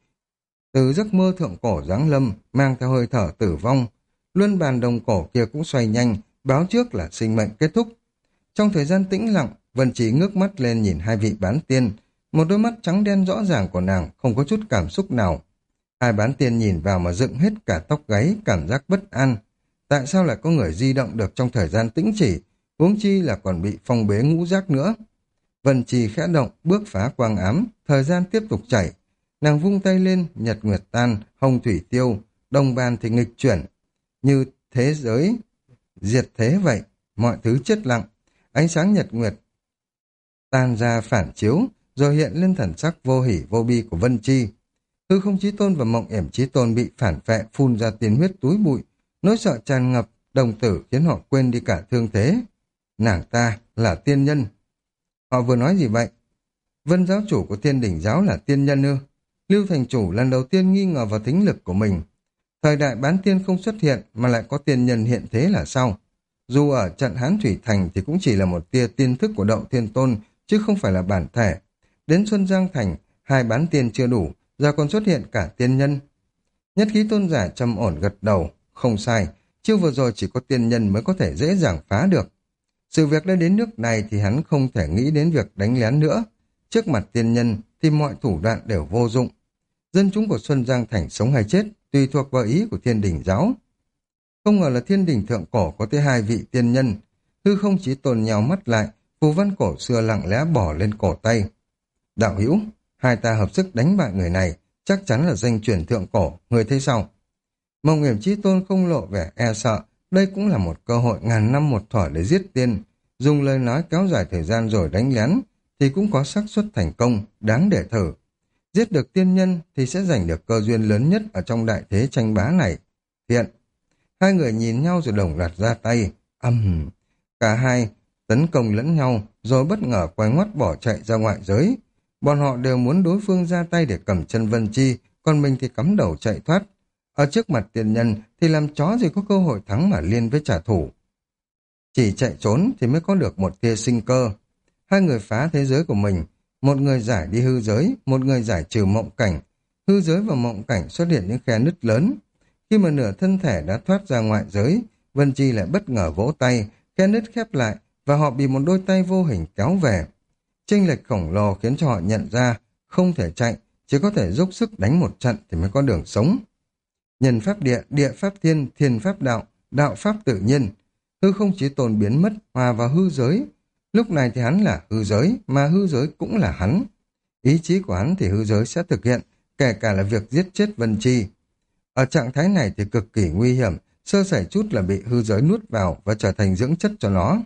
Từ giấc mơ thượng cổ giáng lâm, mang theo hơi thở tử vong. Luân bàn đồng cổ kia cũng xoay nhanh, báo trước là sinh mệnh kết thúc. Trong thời gian tĩnh lặng, Vân Trí ngước mắt lên nhìn hai vị bán tiên. Một đôi mắt trắng đen rõ ràng của nàng không có chút cảm xúc nào. Hai bán tiên nhìn vào mà dựng hết cả tóc gáy, cảm giác bất an. Tại sao lại có người di động được trong thời gian tĩnh chỉ, huống chi là còn bị phong bế ngũ giác nữa. Vân Trì khẽ động, bước phá quang ám, thời gian tiếp tục chảy. Nàng vung tay lên, nhật nguyệt tan, hồng thủy tiêu, đồng bàn thì nghịch chuyển. Như thế giới diệt thế vậy, mọi thứ chết lặng. Ánh sáng nhật nguyệt tan ra phản chiếu, rồi hiện lên thần sắc vô hỉ vô bi của Vân Chi. Hư Không Chí Tôn và Mộng Yểm Chí Tôn bị phản vệ phun ra tiên huyết túi bụi, nỗi sợ tràn ngập, đồng tử khiến họ quên đi cả thương thế. Nàng ta là tiên nhân. Họ vừa nói gì vậy? Vân giáo chủ của Thiên Đỉnh giáo là tiên nhân ư? Lưu thành chủ lần đầu tiên nghi ngờ vào tính lực của mình. Thời đại bán tiên không xuất hiện mà lại có tiên nhân hiện thế là sao? Dù ở trận Hán Thủy Thành thì cũng chỉ là một tia tiên thức của Đậu Thiên Tôn, chứ không phải là bản thể. Đến Xuân Giang Thành, hai bán tiên chưa đủ, giờ còn xuất hiện cả tiên nhân. Nhất khí tôn giả trầm ổn gật đầu, không sai, chiêu vừa rồi chỉ có tiên nhân mới có thể dễ dàng phá được. Sự việc đã đến nước này thì hắn không thể nghĩ đến việc đánh lén nữa. Trước mặt tiên nhân thì mọi thủ đoạn đều vô dụng. Dân chúng của Xuân Giang Thành sống hay chết tùy thuộc vào ý của Thiên Đình giáo. Không ngờ là Thiên Đình thượng cổ có tới hai vị tiên nhân. Hư Không Chí Tôn nhào mắt lại, phù văn cổ xưa lặng lẽ bỏ lên cổ tay. Đạo hữu, hai ta hợp sức đánh bại người này, chắc chắn là danh truyền thượng cổ, người thấy sao? Mộng Yểm Chí Tôn không lộ vẻ e sợ, đây cũng là một cơ hội ngàn năm một thỏi để giết tiên. Dùng lời nói kéo dài thời gian rồi đánh lén, thì cũng có xác suất thành công, đáng để thử. Giết được tiên nhân thì sẽ giành được cơ duyên lớn nhất ở trong đại thế tranh bá này. Hiện, hai người nhìn nhau rồi đồng loạt ra tay. Cả hai tấn công lẫn nhau, rồi bất ngờ quay ngoắt bỏ chạy ra ngoại giới. Bọn họ đều muốn đối phương ra tay để cầm chân Vân Chi, còn mình thì cắm đầu chạy thoát. Ở trước mặt tiên nhân thì làm chó gì có cơ hội thắng mà liên với trả thù. Chỉ chạy trốn thì mới có được một tia sinh cơ. Hai người phá thế giới của mình, một người giải đi hư giới, một người giải trừ mộng cảnh. Hư giới và mộng cảnh xuất hiện những khe nứt lớn. Khi mà nửa thân thể đã thoát ra ngoại giới, Vân Chi lại bất ngờ vỗ tay, khe nứt khép lại và họ bị một đôi tay vô hình kéo về. Chênh lệch khổng lồ khiến cho họ nhận ra không thể chạy, chỉ có thể dốc sức đánh một trận thì mới có đường sống. Nhân pháp địa, địa pháp thiên, thiên pháp đạo, đạo pháp tự nhiên. Hư Không Chí Tôn biến mất, hòa vào hư giới. Lúc này thì hắn là hư giới, mà hư giới cũng là hắn. Ý chí của hắn thì hư giới sẽ thực hiện, kể cả là việc giết chết Vân Chi. Ở trạng thái này thì cực kỳ nguy hiểm, sơ sẩy chút là bị hư giới nuốt vào và trở thành dưỡng chất cho nó.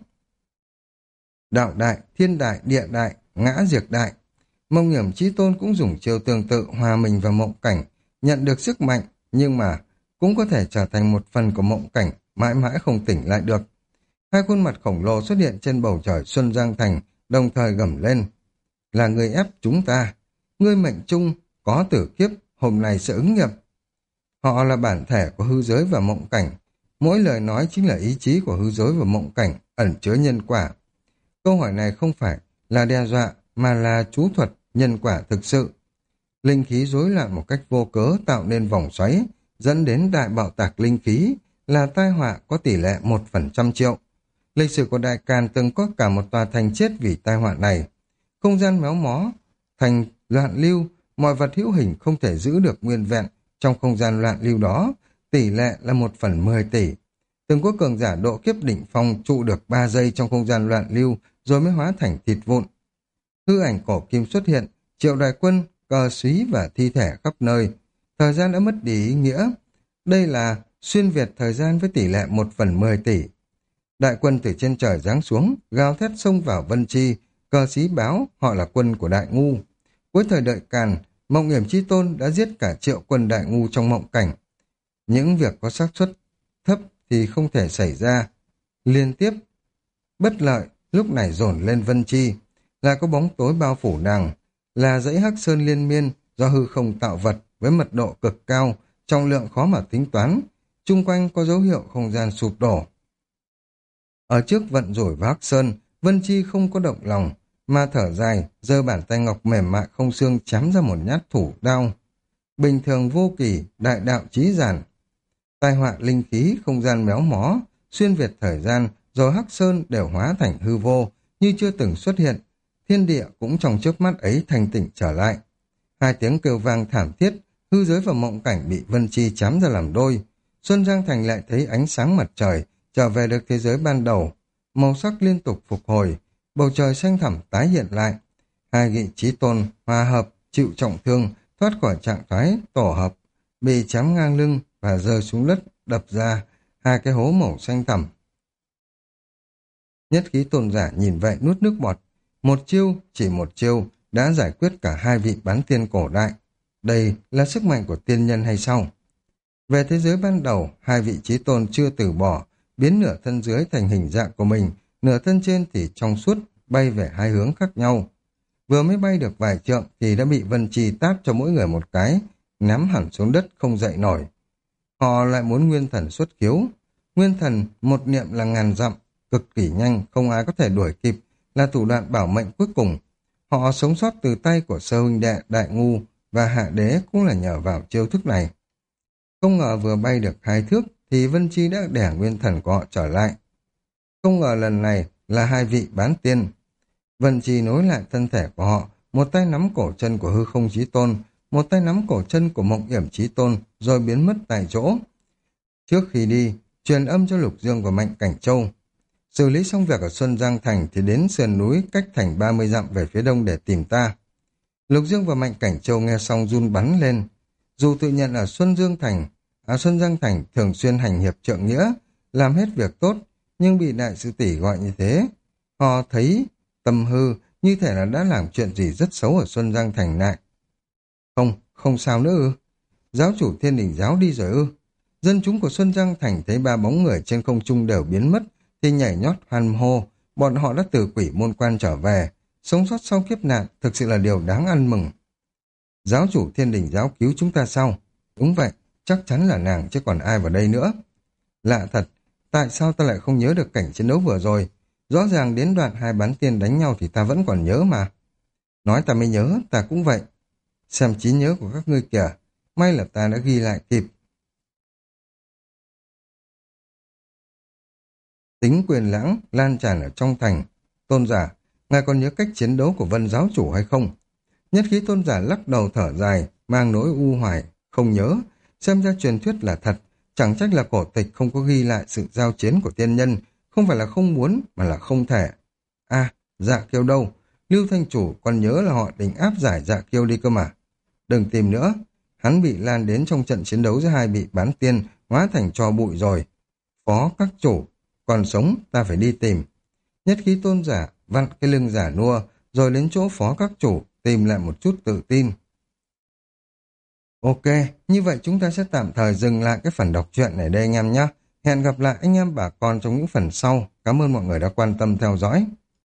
Đạo đại, thiên đại, địa đại, ngã diệt đại. Mộng Yểm Chí Tôn cũng dùng chiêu tương tự hòa mình vào mộng cảnh, nhận được sức mạnh, nhưng mà cũng có thể trở thành một phần của mộng cảnh, mãi mãi không tỉnh lại được. Hai khuôn mặt khổng lồ xuất hiện trên bầu trời Xuân Giang Thành, đồng thời gầm lên. Là người ép chúng ta. Ngươi mệnh chung, có tử kiếp, hôm nay sẽ ứng nghiệm. Họ là bản thể của hư giới và mộng cảnh. Mỗi lời nói chính là ý chí của hư giới và mộng cảnh, ẩn chứa nhân quả. Câu hỏi này không phải là đe dọa, mà là chú thuật, nhân quả thực sự. Linh khí rối loạn một cách vô cớ tạo nên vòng xoáy, dẫn đến đại bạo tạc linh khí, là tai họa có tỷ lệ 1/100.000.000. Lịch sử của Đại Càn từng có cả một tòa thành chết vì tai họa này. Không gian méo mó, thành loạn lưu, mọi vật hữu hình không thể giữ được nguyên vẹn trong không gian loạn lưu đó, tỷ lệ là 1/10 tỷ. Từng có cường giả độ kiếp đỉnh phong trụ được 3 giây trong không gian loạn lưu rồi mới hóa thành thịt vụn. Hư ảnh cổ kim xuất hiện, triệu đại quân, cờ xúy và thi thể khắp nơi. Thời gian đã mất đi ý nghĩa. Đây là xuyên việt thời gian với tỷ lệ 1/10 tỷ. Đại quân từ trên trời giáng xuống, gào thét xông vào Vân Chi, cờ xí báo họ là quân của Đại Ngu. Cuối thời đợi Càn, Mộng Yểm Chí Tôn đã giết cả triệu quân Đại Ngu trong mộng cảnh. Những việc có xác suất thấp thì không thể xảy ra. Liên tiếp, bất lợi, lúc này dồn lên Vân Chi, là có bóng tối bao phủ nàng, là dãy Hắc Sơn liên miên do hư không tạo vật với mật độ cực cao, trọng lượng khó mà tính toán, chung quanh có dấu hiệu không gian sụp đổ. Ở trước vận rủi và Hắc Sơn, Vân Chi không có động lòng, mà thở dài, giơ bàn tay ngọc mềm mại không xương chém ra một nhát thủ đao. Bình thường vô kỳ, đại đạo chí giản. Tai họa linh khí, không gian méo mó, xuyên việt thời gian, rồi Hắc Sơn đều hóa thành hư vô, như chưa từng xuất hiện. Thiên địa cũng trong chớp mắt ấy thanh tỉnh trở lại. Hai tiếng kêu vang thảm thiết, hư giới và mộng cảnh bị Vân Chi chém ra làm đôi. Xuân Giang Thành lại thấy ánh sáng mặt trời, trở về được thế giới ban đầu. Màu sắc liên tục phục hồi, bầu trời xanh thẳm tái hiện lại. Hai vị chí tôn, hòa hợp, chịu trọng thương, thoát khỏi trạng thái tổ hợp, bị chém ngang lưng và rơi xuống đất, đập ra hai cái hố màu xanh thẳm. Nhất khí tôn giả nhìn vậy nuốt nước bọt. Một chiêu, chỉ một chiêu, đã giải quyết cả hai vị bán tiên cổ đại. Đây là sức mạnh của tiên nhân hay sao? Về thế giới ban đầu, hai vị chí tôn chưa từ bỏ, biến nửa thân dưới thành hình dạng của mình, nửa thân trên thì trong suốt, bay về hai hướng khác nhau. Vừa mới bay được vài trượng thì đã bị Vân Chi tát cho mỗi người một cái, ném hẳn xuống đất không dậy nổi. Họ lại muốn nguyên thần xuất khiếu. Nguyên thần, một niệm là ngàn dặm, cực kỳ nhanh, không ai có thể đuổi kịp, là thủ đoạn bảo mệnh cuối cùng. Họ sống sót từ tay của sơ huynh đệ Đại Ngu và Hạ Đế cũng là nhờ vào chiêu thức này. Không ngờ vừa bay được 2 thước thì Vân Chi đã đẻ nguyên thần của họ trở lại. Không ngờ lần này là hai vị bán tiên. Vân Chi nối lại thân thể của họ, một tay nắm cổ chân của Hư Không Chí Tôn, một tay nắm cổ chân của Mộng Yểm Chí Tôn, rồi biến mất tại chỗ. Trước khi đi, truyền âm cho Lục Dương và Mạnh Cảnh Châu. Xử lý xong việc ở Xuân Giang Thành thì đến sườn núi cách thành 30 dặm về phía đông để tìm ta. Lục Dương và Mạnh Cảnh Châu nghe xong run bắn lên. Dù tự nhận ở Xuân Giang Thành thường xuyên hành hiệp trượng nghĩa, làm hết việc tốt, nhưng bị đại sư tỷ gọi như thế. Họ thấy tâm hư, như thể là đã làm chuyện gì rất xấu ở Xuân Giang Thành lại. Không sao nữa ư? Giáo chủ Thiên Đình giáo đi rồi ư? Dân chúng của Xuân Giang Thành thấy ba bóng người trên không trung đều biến mất, thì nhảy nhót hoan hô, bọn họ đã từ quỷ môn quan trở về, sống sót sau kiếp nạn thực sự là điều đáng ăn mừng. Giáo chủ Thiên Đình giáo cứu chúng ta sao? Đúng vậy, chắc chắn là nàng chứ còn ai vào đây nữa. Lạ thật, tại sao ta lại không nhớ được cảnh chiến đấu vừa rồi? Rõ ràng đến đoạn hai bán tiên đánh nhau thì ta vẫn còn nhớ mà. Nói ta mới nhớ, ta cũng vậy. Xem trí nhớ của các ngươi kìa, may là ta đã ghi lại kịp. Tính quyền lãng lan tràn ở trong thành. Tôn giả, ngài còn nhớ cách chiến đấu của Vân giáo chủ hay không? Nhất khí tôn giả lắc đầu thở dài, mang nỗi u hoài, không nhớ. Xem ra truyền thuyết là thật, chẳng trách là cổ tịch không có ghi lại sự giao chiến của tiên nhân, không phải là không muốn mà là không thể. À, Dạ Kiêu đâu? Lưu Thanh Chủ còn nhớ là họ định áp giải Dạ Kiêu đi cơ mà. Đừng tìm nữa, hắn bị lan đến trong trận chiến đấu giữa hai vị bán tiên, hóa thành tro bụi rồi. Phó các chủ, còn sống ta phải đi tìm. Nhất khí tôn giả vặn cái lưng giả nua, rồi đến chỗ phó các chủ, tìm lại một chút tự tin. Ok, như vậy chúng ta sẽ tạm thời dừng lại cái phần đọc truyện này đây anh em nhé. Hẹn gặp lại anh em bà con trong những phần sau. Cảm ơn mọi người đã quan tâm theo dõi.